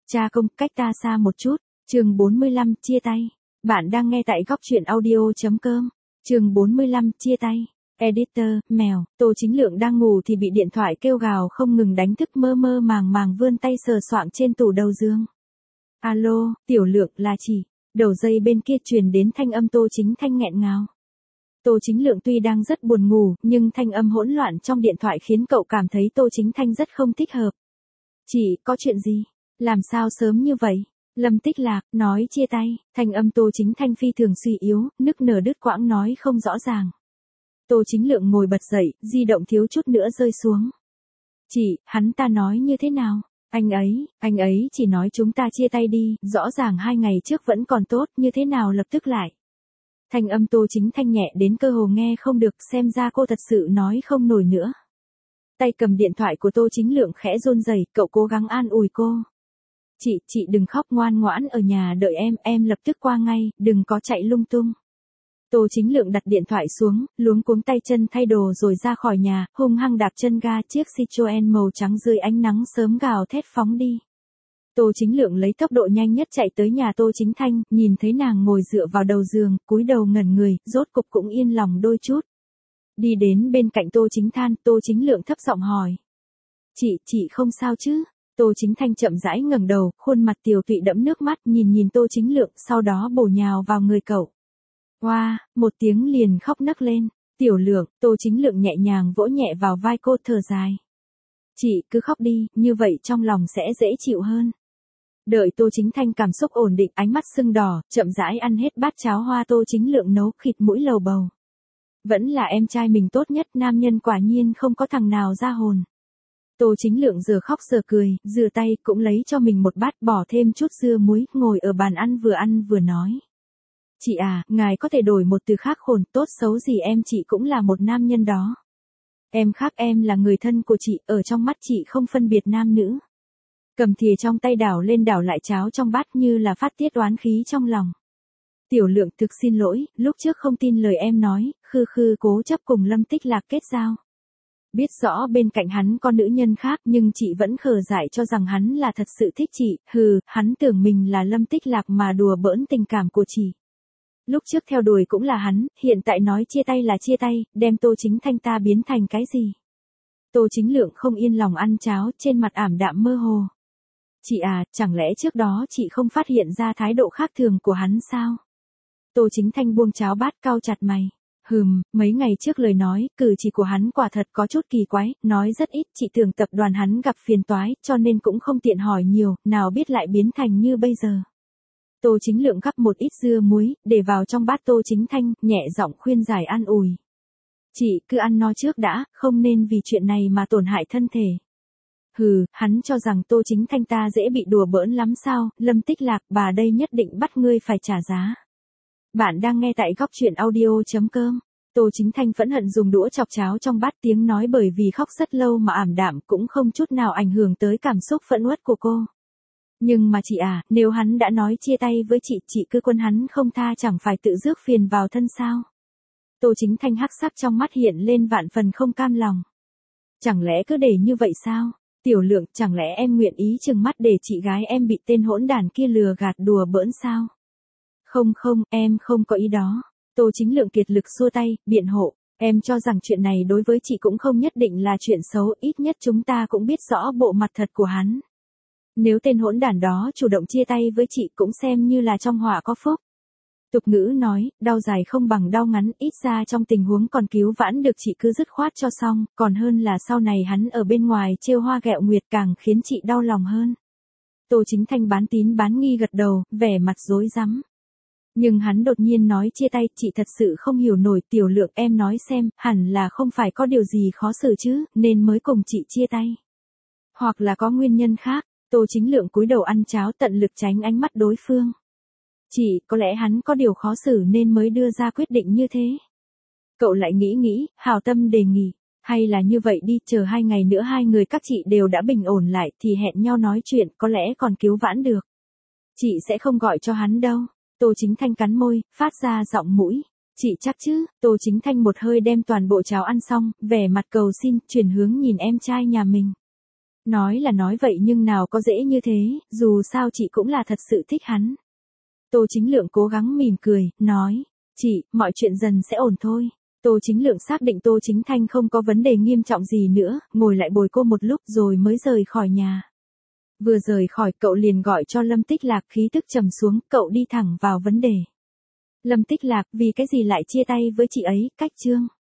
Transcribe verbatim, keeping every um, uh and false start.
Cha công, cách ta xa một chút. Chương bốn mươi lăm, chia tay. Bạn đang nghe tại góc truyện audio chấm com. Chương bốn mươi lăm, chia tay. Editor, mèo. Tô Chính Lượng đang ngủ thì bị điện thoại kêu gào không ngừng đánh thức, mơ mơ màng màng vươn tay sờ soạng trên tủ đầu giường. Alo, Tiểu Lượng, là chị. Đầu dây bên kia truyền đến thanh âm Tô Chính Thanh nghẹn ngào. Tô Chính Lượng tuy đang rất buồn ngủ, nhưng thanh âm hỗn loạn trong điện thoại khiến cậu cảm thấy Tô Chính Thanh rất không thích hợp. Chị, có chuyện gì? Làm sao sớm như vậy? Lâm Tích Lạc, nói chia tay. Thanh âm Tô Chính Thanh phi thường suy yếu, nức nở đứt quãng nói không rõ ràng. Tô Chính Lượng ngồi bật dậy, di động thiếu chút nữa rơi xuống. Chị, hắn ta nói như thế nào? Anh ấy, anh ấy chỉ nói chúng ta chia tay đi, rõ ràng hai ngày trước vẫn còn tốt, như thế nào lập tức lại. Thanh âm Tô Chính Thanh nhẹ đến cơ hồ nghe không được, xem ra cô thật sự nói không nổi nữa. Tay cầm điện thoại của Tô Chính Lượng khẽ run rẩy, cậu cố gắng an ủi cô. Chị, chị đừng khóc, ngoan ngoãn ở nhà đợi em, em lập tức qua ngay, đừng có chạy lung tung. Tô Chính Lượng đặt điện thoại xuống, luống cuống tay chân thay đồ rồi ra khỏi nhà, hung hăng đạp chân ga, chiếc Citroen màu trắng dưới ánh nắng sớm gào thét phóng đi. Tô Chính Lượng lấy tốc độ nhanh nhất chạy tới nhà Tô Chính Thanh, nhìn thấy nàng ngồi dựa vào đầu giường, cúi đầu ngẩn người, rốt cục cũng yên lòng đôi chút. Đi đến bên cạnh Tô Chính Than, Tô Chính Lượng thấp giọng hỏi. Chị, chị không sao chứ? Tô Chính Thanh chậm rãi ngẩng đầu, khuôn mặt tiều tụy đẫm nước mắt, nhìn nhìn Tô Chính Lượng, sau đó bổ nhào vào người cậu. Oa, wow, một tiếng liền khóc nấc lên. Tiểu Lượng, Tô Chính Lượng nhẹ nhàng vỗ nhẹ vào vai cô, thở dài. Chị, cứ khóc đi, như vậy trong lòng sẽ dễ chịu hơn. Đợi Tô Chính Thanh cảm xúc ổn định, ánh mắt sưng đỏ, chậm rãi ăn hết bát cháo hoa Tô Chính Lượng nấu, khịt mũi lầu bầu. Vẫn là em trai mình tốt nhất, nam nhân quả nhiên không có thằng nào ra hồn. Tô Chính Lượng giờ khóc giờ cười, rửa tay, cũng lấy cho mình một bát, bỏ thêm chút dưa muối, ngồi ở bàn ăn vừa ăn vừa nói. Chị à, ngài có thể đổi một từ khác khôn, tốt xấu gì em chị cũng là một nam nhân đó. Em khác, em là người thân của chị, ở trong mắt chị không phân biệt nam nữ. Cầm thìa trong tay đảo lên đảo lại cháo trong bát như là phát tiết oán khí trong lòng. Tiểu Lượng, thực xin lỗi, lúc trước không tin lời em nói, khư khư cố chấp cùng Lâm Tích Lạc kết giao. Biết rõ bên cạnh hắn có nữ nhân khác nhưng chị vẫn khờ dại cho rằng hắn là thật sự thích chị, hừ, hắn tưởng mình là Lâm Tích Lạc mà đùa bỡn tình cảm của chị. Lúc trước theo đuổi cũng là hắn, hiện tại nói chia tay là chia tay, đem Tô Chính Thanh ta biến thành cái gì? Tô Chính Lượng không yên lòng ăn cháo, trên mặt ảm đạm mơ hồ. Chị à, chẳng lẽ trước đó chị không phát hiện ra thái độ khác thường của hắn sao? Tô Chính Thanh buông cháo bát, cau chặt mày. Hừm, mấy ngày trước lời nói, cử chỉ của hắn quả thật có chút kỳ quái, nói rất ít, chị tưởng tập đoàn hắn gặp phiền toái, cho nên cũng không tiện hỏi nhiều, nào biết lại biến thành như bây giờ. Tô Chính Lượng gắp một ít dưa muối, để vào trong bát Tô Chính Thanh, nhẹ giọng khuyên giải an ủi. Chị, cứ ăn no trước đã, không nên vì chuyện này mà tổn hại thân thể. Hừ, hắn cho rằng Tô Chính Thanh ta dễ bị đùa bỡn lắm sao, Lâm Tích Lạc, bà đây nhất định bắt ngươi phải trả giá. Bạn đang nghe tại góc truyện audio chấm com. Tô Chính Thanh phẫn hận dùng đũa chọc cháo trong bát, tiếng nói bởi vì khóc rất lâu mà ảm đạm, cũng không chút nào ảnh hưởng tới cảm xúc phẫn uất của cô. Nhưng mà chị à, nếu hắn đã nói chia tay với chị, chị cứ quân hắn không tha chẳng phải tự rước phiền vào thân sao? Tô Chính Thanh hắc sắc trong mắt hiện lên vạn phần không cam lòng. Chẳng lẽ cứ để như vậy sao? Tiểu Lượng, chẳng lẽ em nguyện ý trừng mắt để chị gái em bị tên hỗn đản kia lừa gạt đùa bỡn sao? Không không, em không có ý đó. Tô Chính Lượng kiệt lực xua tay, biện hộ. Em cho rằng chuyện này đối với chị cũng không nhất định là chuyện xấu, ít nhất chúng ta cũng biết rõ bộ mặt thật của hắn. Nếu tên hỗn đản đó chủ động chia tay với chị cũng xem như là trong họa có phúc. Tục ngữ nói, đau dài không bằng đau ngắn, ít ra trong tình huống còn cứu vãn được chị cứ dứt khoát cho xong, còn hơn là sau này hắn ở bên ngoài trêu hoa ghẹo nguyệt càng khiến chị đau lòng hơn. Tô Chính Thanh bán tín bán nghi gật đầu, vẻ mặt rối rắm. Nhưng hắn đột nhiên nói chia tay, chị thật sự không hiểu nổi. Tiểu Lượng, em nói xem, hẳn là không phải có điều gì khó xử chứ, nên mới cùng chị chia tay. Hoặc là có nguyên nhân khác. Tô Chính Lượng cúi đầu ăn cháo, tận lực tránh ánh mắt đối phương. Chị, có lẽ hắn có điều khó xử nên mới đưa ra quyết định như thế. Cậu lại nghĩ nghĩ, hảo tâm đề nghị. Hay là như vậy đi, chờ hai ngày nữa hai người các chị đều đã bình ổn lại thì hẹn nhau nói chuyện, có lẽ còn cứu vãn được. Chị sẽ không gọi cho hắn đâu. Tô Chính Thanh cắn môi, phát ra giọng mũi. Chị chắc chứ? Tô Chính Thanh một hơi đem toàn bộ cháo ăn xong, vẻ mặt cầu xin, chuyển hướng nhìn em trai nhà mình. Nói là nói vậy nhưng nào có dễ như thế, dù sao chị cũng là thật sự thích hắn. Tô Chính Lượng cố gắng mỉm cười, nói, chị, mọi chuyện dần sẽ ổn thôi. Tô Chính Lượng xác định Tô Chính Thanh không có vấn đề nghiêm trọng gì nữa, ngồi lại bồi cô một lúc rồi mới rời khỏi nhà. Vừa rời khỏi cậu liền gọi cho Lâm Tích Lạc, khí tức trầm xuống, cậu đi thẳng vào vấn đề. Lâm Tích Lạc, vì cái gì lại chia tay với chị ấy, Cách Trương?